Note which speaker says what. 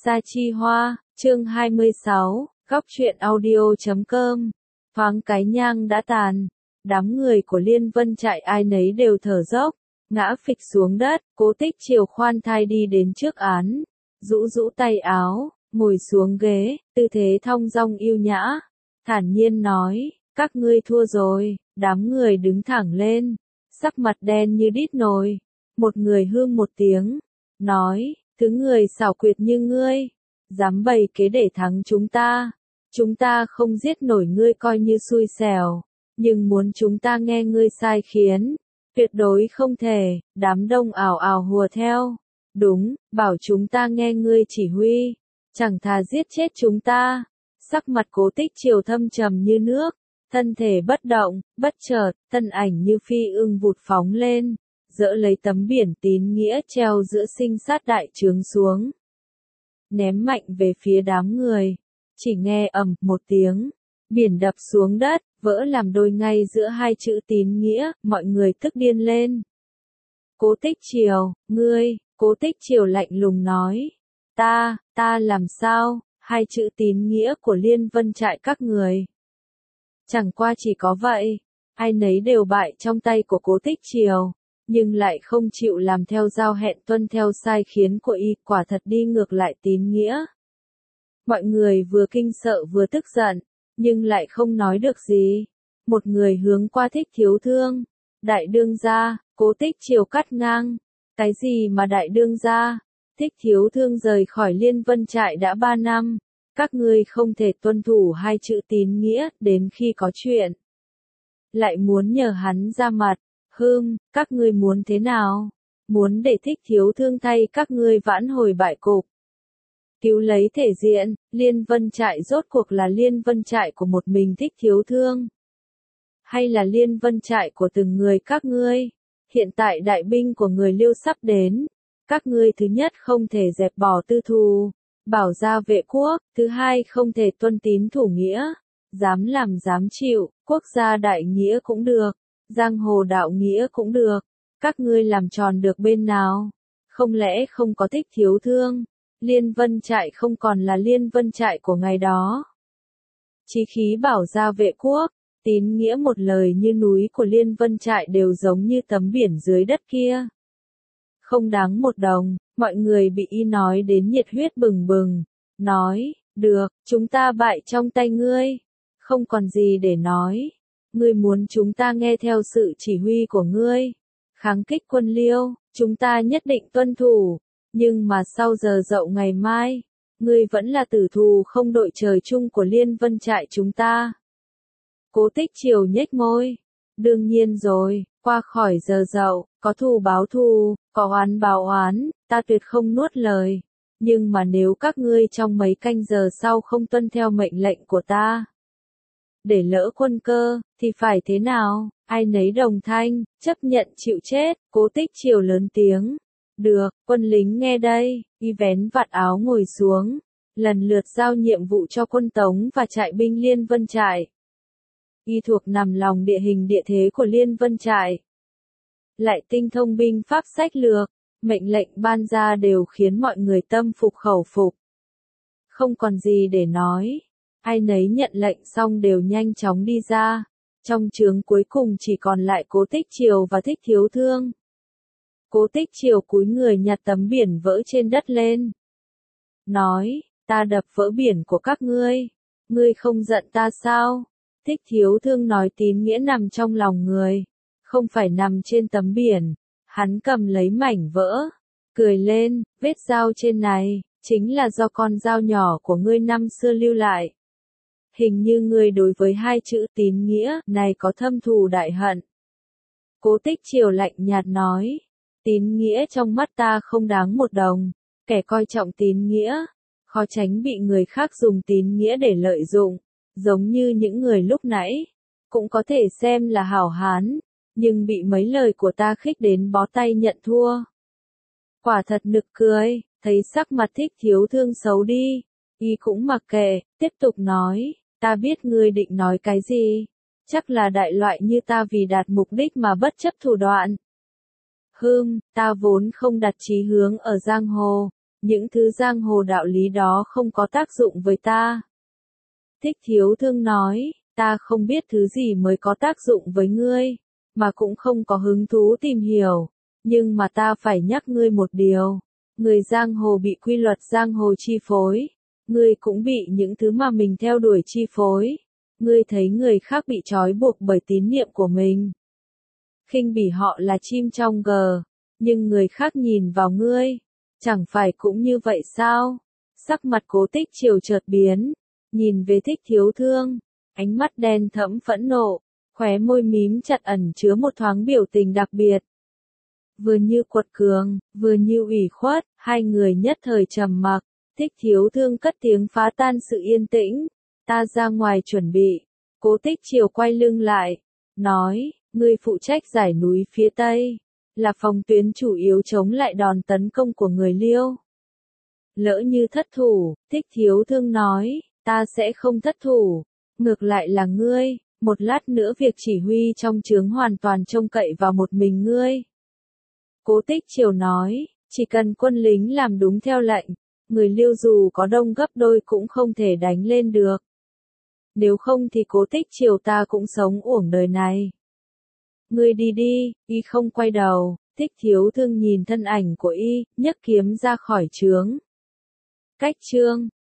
Speaker 1: Sa Chi Hoa, chương 26, góc truyện audio.com. Thoáng cái nhang đã tàn, đám người của Liên Vân trại ai nấy đều thở dốc, ngã phịch xuống đất. Cố Tích Triều khoan thai đi đến trước án, rũ rũ tay áo, ngồi xuống ghế, tư thế thong dong yêu nhã, thản nhiên nói, các ngươi thua rồi. Đám người đứng thẳng lên, sắc mặt đen như đít nồi. Một người hương một tiếng, nói, thứ người xảo quyệt như ngươi, dám bày kế để thắng chúng ta không giết nổi ngươi coi như xui xẻo, nhưng muốn chúng ta nghe ngươi sai khiến, tuyệt đối không thể. Đám đông ào ào hùa theo, đúng, bảo chúng ta nghe ngươi chỉ huy, chẳng thà giết chết chúng ta. Sắc mặt Cố Tích Triều thâm trầm như nước, thân thể bất động, bất chợt, thân ảnh như phi ưng vụt phóng lên, dỡ lấy tấm biển tín nghĩa treo giữa sinh sát đại trướng xuống, ném mạnh về phía đám người. Chỉ nghe ầm một tiếng, biển đập xuống đất, vỡ làm đôi ngay giữa hai chữ tín nghĩa. Mọi người tức điên lên. Cố Tích Triều, ngươi. Cố Tích Triều lạnh lùng nói, ta làm sao? Hai chữ tín nghĩa của Liên Vân trại các người. Chẳng qua chỉ có vậy, ai nấy đều bại trong tay của Cố Tích Triều, nhưng lại không chịu làm theo giao hẹn tuân theo sai khiến của y, quả thật đi ngược lại tín nghĩa. Mọi người vừa kinh sợ vừa tức giận, nhưng lại không nói được gì. Một người hướng qua Thích Thiếu Thương, đại đương gia. Cố Tích Triều cắt ngang, cái gì mà đại đương gia? Thích Thiếu Thương rời khỏi Liên Vân trại đã 3 năm, các ngươi không thể tuân thủ hai chữ tín nghĩa, đến khi có chuyện lại muốn nhờ hắn ra mặt. Các ngươi muốn thế nào? Muốn để Thích Thiếu Thương thay các ngươi vãn hồi bại cục, cứu lấy thể diện? Liên Vân trại rốt cuộc là Liên Vân trại của một mình Thích Thiếu Thương, hay là Liên Vân trại của từng người các ngươi? Hiện tại đại binh của người Liêu sắp đến, các ngươi thứ nhất không thể dẹp bỏ tư thù, bảo gia vệ quốc, thứ hai không thể tuân tín thủ nghĩa, dám làm dám chịu, quốc gia đại nghĩa cũng được, giang hồ đạo nghĩa cũng được, các ngươi làm tròn được bên nào? Không lẽ không có Thích Thiếu Thương, Liên Vân trại không còn là Liên Vân trại của ngày đó? Chí khí bảo gia vệ quốc, tín nghĩa một lời như núi của Liên Vân trại đều giống như tấm biển dưới đất kia, không đáng một đồng. Mọi người bị y nói đến nhiệt huyết bừng bừng, nói, được, chúng ta bại trong tay ngươi, không còn gì để nói. Ngươi muốn chúng ta nghe theo sự chỉ huy của ngươi, kháng kích quân Liêu, chúng ta nhất định tuân thủ, nhưng mà sau giờ dậu ngày mai, ngươi vẫn là tử thù không đội trời chung của Liên Vân trại chúng ta. Cố Tích Triều nhếch môi, đương nhiên rồi, qua khỏi giờ dậu, có thù báo thù, có oán báo oán, ta tuyệt không nuốt lời. Nhưng mà nếu các ngươi trong mấy canh giờ sau không tuân theo mệnh lệnh của ta, để lỡ quân cơ, thì phải thế nào? Ai nấy đồng thanh, chấp nhận chịu chết. Cố Tích Triều lớn tiếng, được, quân lính nghe đây. Y vén vạt áo ngồi xuống, lần lượt giao nhiệm vụ cho quân Tống và trại binh Liên Vân trại. Y thuộc nằm lòng địa hình địa thế của Liên Vân trại, lại tinh thông binh pháp sách lược, mệnh lệnh ban ra đều khiến mọi người tâm phục khẩu phục. Không còn gì để nói, ai nấy nhận lệnh xong đều nhanh chóng đi ra. Trong trướng cuối cùng chỉ còn lại Cố Tích Triều và Thích Thiếu Thương. Cố Tích Triều cúi người nhặt tấm biển vỡ trên đất lên, nói, ta đập vỡ biển của các ngươi, ngươi không giận ta sao? Thích Thiếu Thương nói tín nghĩa nằm trong lòng người, không phải nằm trên tấm biển. Hắn cầm lấy mảnh vỡ, cười lên, vết dao trên này, chính là do con dao nhỏ của ngươi năm xưa lưu lại. Hình như ngươi đối với hai chữ tín nghĩa này có thâm thù đại hận. Cố Tích Triều lạnh nhạt nói, tín nghĩa trong mắt ta không đáng một đồng, kẻ coi trọng tín nghĩa, khó tránh bị người khác dùng tín nghĩa để lợi dụng, giống như những người lúc nãy, cũng có thể xem là hảo hán, nhưng bị mấy lời của ta khích đến bó tay nhận thua. Quả thật nực cười. Thấy sắc mặt Thích Thiếu Thương xấu đi, y cũng mặc kệ, tiếp tục nói, ta biết ngươi định nói cái gì, chắc là đại loại như ta vì đạt mục đích mà bất chấp thủ đoạn. Ta vốn không đặt chí hướng ở giang hồ, những thứ giang hồ đạo lý đó không có tác dụng với ta. Thích Thiếu Thương nói, ta không biết thứ gì mới có tác dụng với ngươi, mà cũng không có hứng thú tìm hiểu, nhưng mà ta phải nhắc ngươi một điều, người giang hồ bị quy luật giang hồ chi phối, ngươi cũng bị những thứ mà mình theo đuổi chi phối, ngươi thấy người khác bị trói buộc bởi tín niệm của mình. Khinh bỉ họ là chim trong gờ, nhưng người khác nhìn vào ngươi, chẳng phải cũng như vậy sao? Sắc mặt Cố Tích Triều chợt biến, nhìn về Thích Thiếu Thương, ánh mắt đen thẫm phẫn nộ, khóe môi mím chặt ẩn chứa một thoáng biểu tình đặc biệt. Vừa như quật cường, vừa như ủy khuất, hai người nhất thời trầm mặc, Thích Thiếu Thương cất tiếng phá tan sự yên tĩnh, ta ra ngoài chuẩn bị. Cố Tích Triều quay lưng lại, nói, ngươi phụ trách giải núi phía Tây, là phòng tuyến chủ yếu chống lại đòn tấn công của người Liêu. Lỡ như thất thủ, Thích Thiếu Thương nói, ta sẽ không thất thủ, ngược lại là ngươi, một lát nữa việc chỉ huy trong trướng hoàn toàn trông cậy vào một mình ngươi. Cố Tích Triều nói, chỉ cần quân lính làm đúng theo lệnh, người Liêu dù có đông gấp đôi cũng không thể đánh lên được. Nếu không thì Cố Tích Triều ta cũng sống uổng đời này. Ngươi đi đi, y không quay đầu, Thích Thiếu Thương nhìn thân ảnh của y, nhấc kiếm ra khỏi trướng. Cách chương